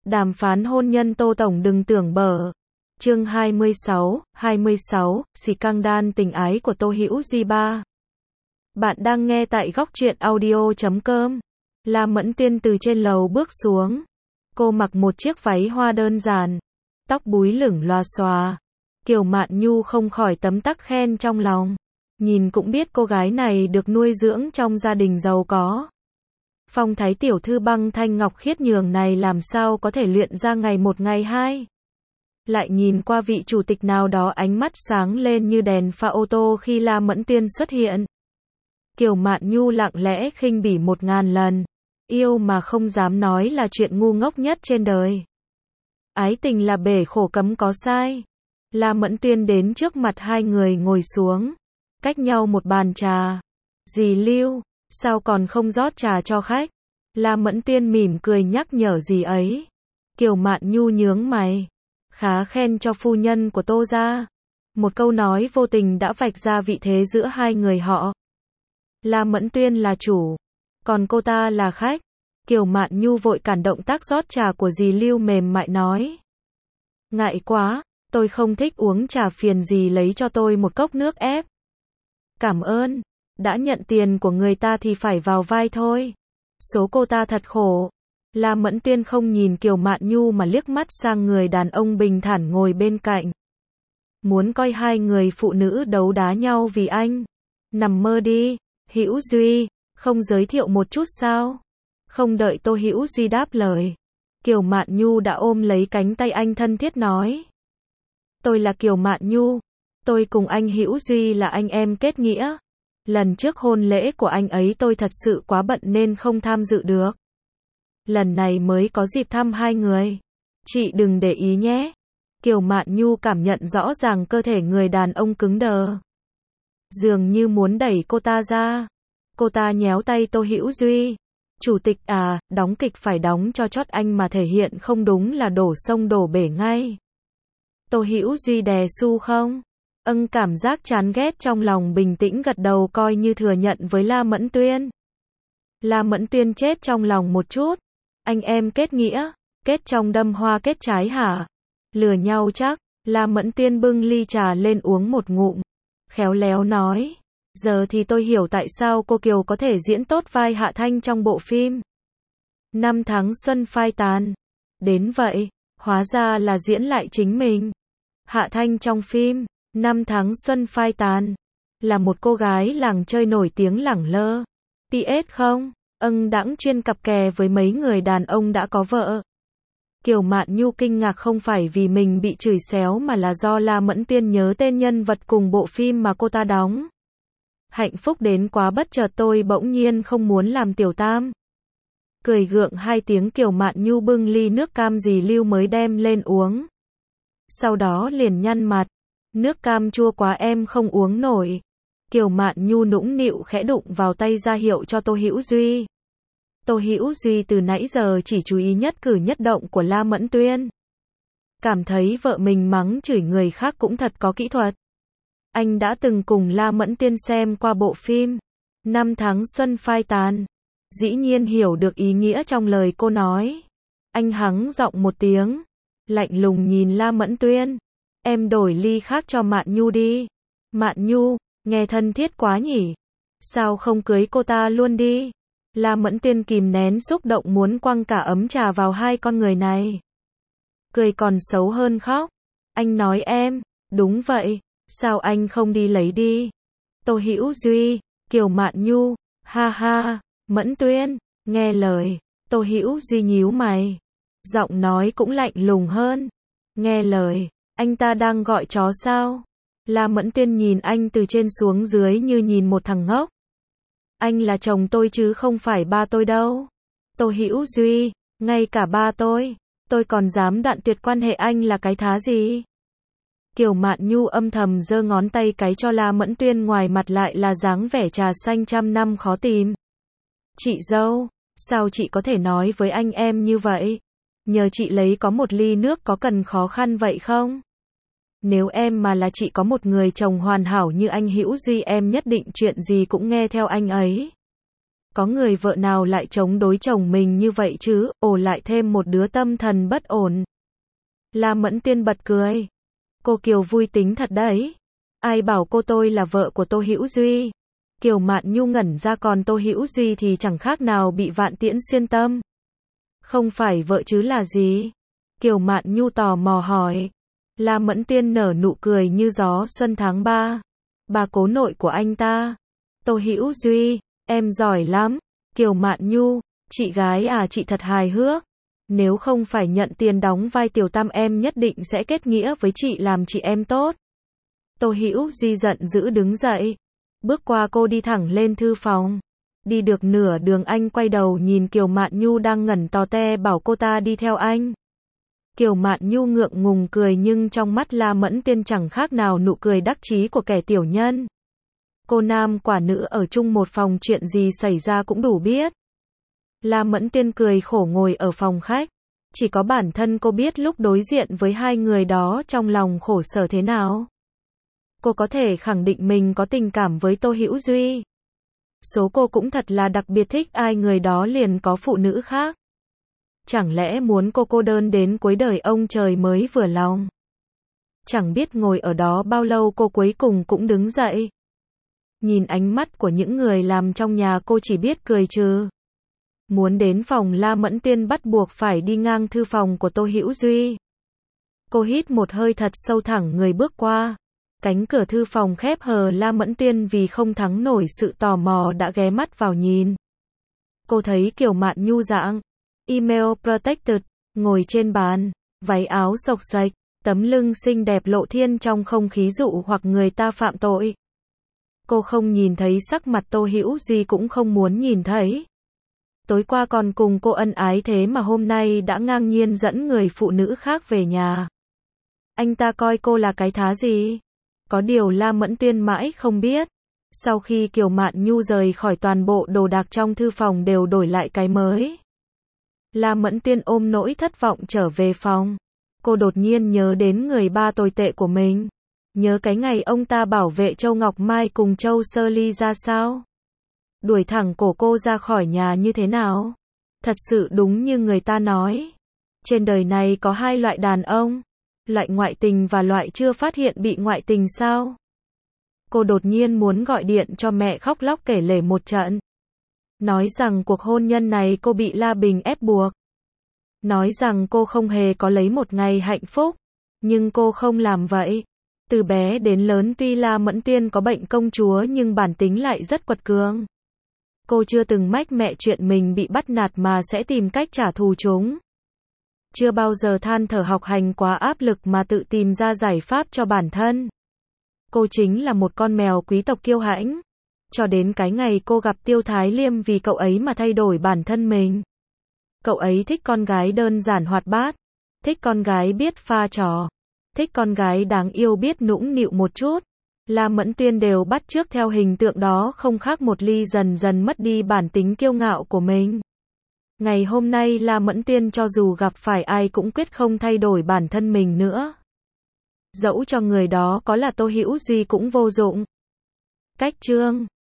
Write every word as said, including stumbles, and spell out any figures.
Đàm phán hôn nhân Tô Tổng đừng tưởng bở. Chương hai mươi sáu, hai mươi sáu, Scandal tình ái của Tô Hữu Duy ba. Bạn đang nghe tại góc truyện audio chấm com. La Mẫn Tuyên từ trên lầu bước xuống. Cô mặc một chiếc váy hoa đơn giản, tóc búi lửng loà xòa. Kiều Mạn Nhu không khỏi tấm tắc khen trong lòng. Nhìn cũng biết cô gái này được nuôi dưỡng trong gia đình giàu có. Phong thái tiểu thư băng thanh ngọc khiết nhường này làm sao có thể luyện ra ngày một ngày hai. Lại nhìn qua vị chủ tịch nào đó ánh mắt sáng lên như đèn pha ô tô khi La Mẫn Tuyên xuất hiện. Kiều Mạn Nhu lặng lẽ khinh bỉ một ngàn lần. Yêu mà không dám nói là chuyện ngu ngốc nhất trên đời. Ái tình là bể khổ cấm có sai. La Mẫn Tuyên đến trước mặt hai người ngồi xuống. Cách nhau một bàn trà. Dì Lưu, sao còn không rót trà cho khách? La Mẫn Tuyên mỉm cười nhắc nhở dì ấy. Kiều Mạn Nhu nhướng mày. Khá khen cho phu nhân của Tô gia. Một câu nói vô tình đã vạch ra vị thế giữa hai người họ. La Mẫn Tuyên là chủ, còn cô ta là khách. Kiều Mạn Nhu vội cản động tác rót trà của dì Lưu, mềm mại nói. Ngại quá, tôi không thích uống trà, phiền dì lấy cho tôi một cốc nước ép. Cảm ơn, đã nhận tiền của người ta thì phải vào vai thôi. Số cô ta thật khổ. La Mẫn Tuyên không nhìn Kiều Mạn Nhu mà liếc mắt sang người đàn ông bình thản ngồi bên cạnh. Muốn coi hai người phụ nữ đấu đá nhau vì anh? Nằm mơ đi. Hữu Duy, không giới thiệu một chút sao? Không đợi Tô Hữu Duy đáp lời, Kiều Mạn Nhu đã ôm lấy cánh tay anh thân thiết nói. Tôi là Kiều Mạn Nhu. Tôi cùng anh Hữu Duy là anh em kết nghĩa. Lần trước hôn lễ của anh ấy tôi thật sự quá bận nên không tham dự được. Lần này mới có dịp thăm hai người. Chị đừng để ý nhé. Kiều Mạn Nhu cảm nhận rõ ràng cơ thể người đàn ông cứng đờ. Dường như muốn đẩy cô ta ra. Cô ta nhéo tay Tô Hữu Duy. Chủ tịch à, đóng kịch phải đóng cho chót, anh mà thể hiện không đúng là đổ sông đổ bể ngay. Tô Hữu Duy đè su không? Âng, cảm giác chán ghét trong lòng bình tĩnh gật đầu coi như thừa nhận với La Mẫn Tuyên. La Mẫn Tuyên chết trong lòng một chút. Anh em kết nghĩa, kết trong đâm hoa kết trái hả? Lừa nhau chắc. La Mẫn Tuyên bưng ly trà lên uống một ngụm. Khéo léo nói. Giờ thì tôi hiểu tại sao cô Kiều có thể diễn tốt vai Hạ Thanh trong bộ phim Năm tháng xuân phai tàn. Đến vậy, hóa ra là diễn lại chính mình. Hạ Thanh trong phim Năm tháng xuân phai tàn là một cô gái làng chơi nổi tiếng lẳng lơ. pê ét không? Âng, đãng chuyên cặp kè với mấy người đàn ông đã có vợ. Kiều Mạn Nhu kinh ngạc không phải vì mình bị chửi xéo mà là do La Mẫn Tuyên nhớ tên nhân vật cùng bộ phim mà cô ta đóng. Hạnh phúc đến quá bất chợt, tôi bỗng nhiên không muốn làm tiểu tam. Cười gượng hai tiếng, Kiều Mạn Nhu bưng ly nước cam dì Lưu mới đem lên uống. Sau đó liền nhăn mặt. Nước cam chua quá em không uống nổi. Kiều Mạn Nhu nũng nịu khẽ đụng vào tay ra hiệu cho Tô Hữu Duy. Tô Hữu Duy từ nãy giờ chỉ chú ý nhất cử nhất động của La Mẫn Tuyên. Cảm thấy vợ mình mắng chửi người khác cũng thật có kỹ thuật. Anh đã từng cùng La Mẫn Tuyên xem qua bộ phim Năm tháng xuân phai tàn. Dĩ nhiên hiểu được ý nghĩa trong lời cô nói. Anh hắng giọng một tiếng, lạnh lùng nhìn La Mẫn Tuyên. Em đổi ly khác cho Mạn Nhu đi. Mạn Nhu, nghe thân thiết quá nhỉ. Sao không cưới cô ta luôn đi? La Mẫn Tuyên kìm nén xúc động muốn quăng cả ấm trà vào hai con người này. Cười còn xấu hơn khóc. Anh nói em, đúng vậy, sao anh không đi lấy đi? Tô Hữu Duy, Kiều Mạn Nhu, ha ha, Mẫn Tuyên, nghe lời. Tô Hữu Duy nhíu mày. Giọng nói cũng lạnh lùng hơn. Nghe lời, anh ta đang gọi chó sao? La Mẫn Tuyên nhìn anh từ trên xuống dưới như nhìn một thằng ngốc. Anh là chồng tôi chứ không phải ba tôi đâu. Tô Hữu Duy, ngay cả ba tôi, tôi còn dám đoạn tuyệt quan hệ anh là cái thá gì? Kiều Mạn Nhu âm thầm giơ ngón tay cái cho La Mẫn Tuyên, ngoài mặt lại là dáng vẻ trà xanh trăm năm khó tìm. Chị dâu, sao chị có thể nói với anh em như vậy? Nhờ chị lấy có một ly nước có cần khó khăn vậy không? Nếu em mà là chị có một người chồng hoàn hảo như anh Hữu Duy, em nhất định chuyện gì cũng nghe theo anh ấy. Có người vợ nào lại chống đối chồng mình như vậy chứ, ồ lại thêm một đứa tâm thần bất ổn. La Mẫn Tiên bật cười. Cô Kiều vui tính thật đấy. Ai bảo cô tôi là vợ của Tô Hữu Duy. Kiều Mạn Nhu ngẩn ra, còn Tô Hữu Duy thì chẳng khác nào bị vạn tiễn xuyên tâm. Không phải vợ chứ là gì? Kiều Mạn Nhu tò mò hỏi. La Mẫn Tiên nở nụ cười như gió xuân tháng ba. Bà cố nội của anh ta. Tô Hữu Duy, em giỏi lắm. Kiều Mạn Nhu, chị gái à, chị thật hài hước. Nếu không phải nhận tiền đóng vai tiểu tam em nhất định sẽ kết nghĩa với chị làm chị em tốt. Tô Hữu Duy giận dữ đứng dậy. Bước qua cô đi thẳng lên thư phòng. Đi được nửa đường anh quay đầu nhìn Kiều Mạn Nhu đang ngẩn tò te bảo cô ta đi theo anh. Kiều Mạn Nhu ngượng ngùng cười nhưng trong mắt La Mẫn Tiên chẳng khác nào nụ cười đắc chí của kẻ tiểu nhân. Cô nam quả nữ ở chung một phòng, chuyện gì xảy ra cũng đủ biết. La Mẫn Tiên cười khổ ngồi ở phòng khách. Chỉ có bản thân cô biết lúc đối diện với hai người đó trong lòng khổ sở thế nào. Cô có thể khẳng định mình có tình cảm với Tô Hữu Duy. Số cô cũng thật là đặc biệt, thích ai người đó liền có phụ nữ khác. Chẳng lẽ muốn cô cô đơn đến cuối đời ông trời mới vừa lòng. Chẳng biết ngồi ở đó bao lâu cô cuối cùng cũng đứng dậy. Nhìn ánh mắt của những người làm trong nhà cô chỉ biết cười trừ. Muốn đến phòng La Mẫn Tiên bắt buộc phải đi ngang thư phòng của Tô Hữu Duy. Cô hít một hơi thật sâu, thẳng người bước qua. Cánh cửa thư phòng khép hờ, La Mẫn Tiên vì không thắng nổi sự tò mò đã ghé mắt vào nhìn. Cô thấy Kiều Mạn Nhu dạng email protected, ngồi trên bàn, váy áo xộc xệch, tấm lưng xinh đẹp lộ thiên trong không khí dụ hoặc người ta phạm tội. Cô không nhìn thấy sắc mặt Tô Hữu Duy, cũng không muốn nhìn thấy. Tối qua còn cùng cô ân ái, thế mà hôm nay đã ngang nhiên dẫn người phụ nữ khác về nhà. Anh ta coi cô là cái thá gì? Có điều La Mẫn Tiên mãi không biết. Sau khi Kiều Mạn Nhu rời khỏi, toàn bộ đồ đạc trong thư phòng đều đổi lại cái mới. La Mẫn Tiên ôm nỗi thất vọng trở về phòng. Cô đột nhiên nhớ đến người ba tồi tệ của mình. Nhớ cái ngày ông ta bảo vệ Châu Ngọc Mai cùng Châu Sơ Ly ra sao. Đuổi thẳng cổ cô ra khỏi nhà như thế nào. Thật sự đúng như người ta nói. Trên đời này có hai loại đàn ông. Loại ngoại tình và loại chưa phát hiện bị ngoại tình sao. Cô đột nhiên muốn gọi điện cho mẹ khóc lóc kể lể một trận. Nói rằng cuộc hôn nhân này cô bị La Bình ép buộc. Nói rằng cô không hề có lấy một ngày hạnh phúc. Nhưng cô không làm vậy. Từ bé đến lớn tuy La Mẫn Tiên có bệnh công chúa nhưng bản tính lại rất quật cường. Cô chưa từng mách mẹ chuyện mình bị bắt nạt mà sẽ tìm cách trả thù chúng. Chưa bao giờ than thở học hành quá áp lực mà tự tìm ra giải pháp cho bản thân. Cô chính là một con mèo quý tộc kiêu hãnh. Cho đến cái ngày cô gặp Tiêu Thái Liêm, vì cậu ấy mà thay đổi bản thân mình. Cậu ấy thích con gái đơn giản hoạt bát. Thích con gái biết pha trò. Thích con gái đáng yêu biết nũng nịu một chút. La Mẫn Tiên đều bắt chước theo hình tượng đó không khác một ly, dần dần mất đi bản tính kiêu ngạo của mình. Ngày hôm nay La Mẫn Tiên cho dù gặp phải ai cũng quyết không thay đổi bản thân mình nữa. Dẫu cho người đó có là Tô Hữu Duy cũng vô dụng. Cách chương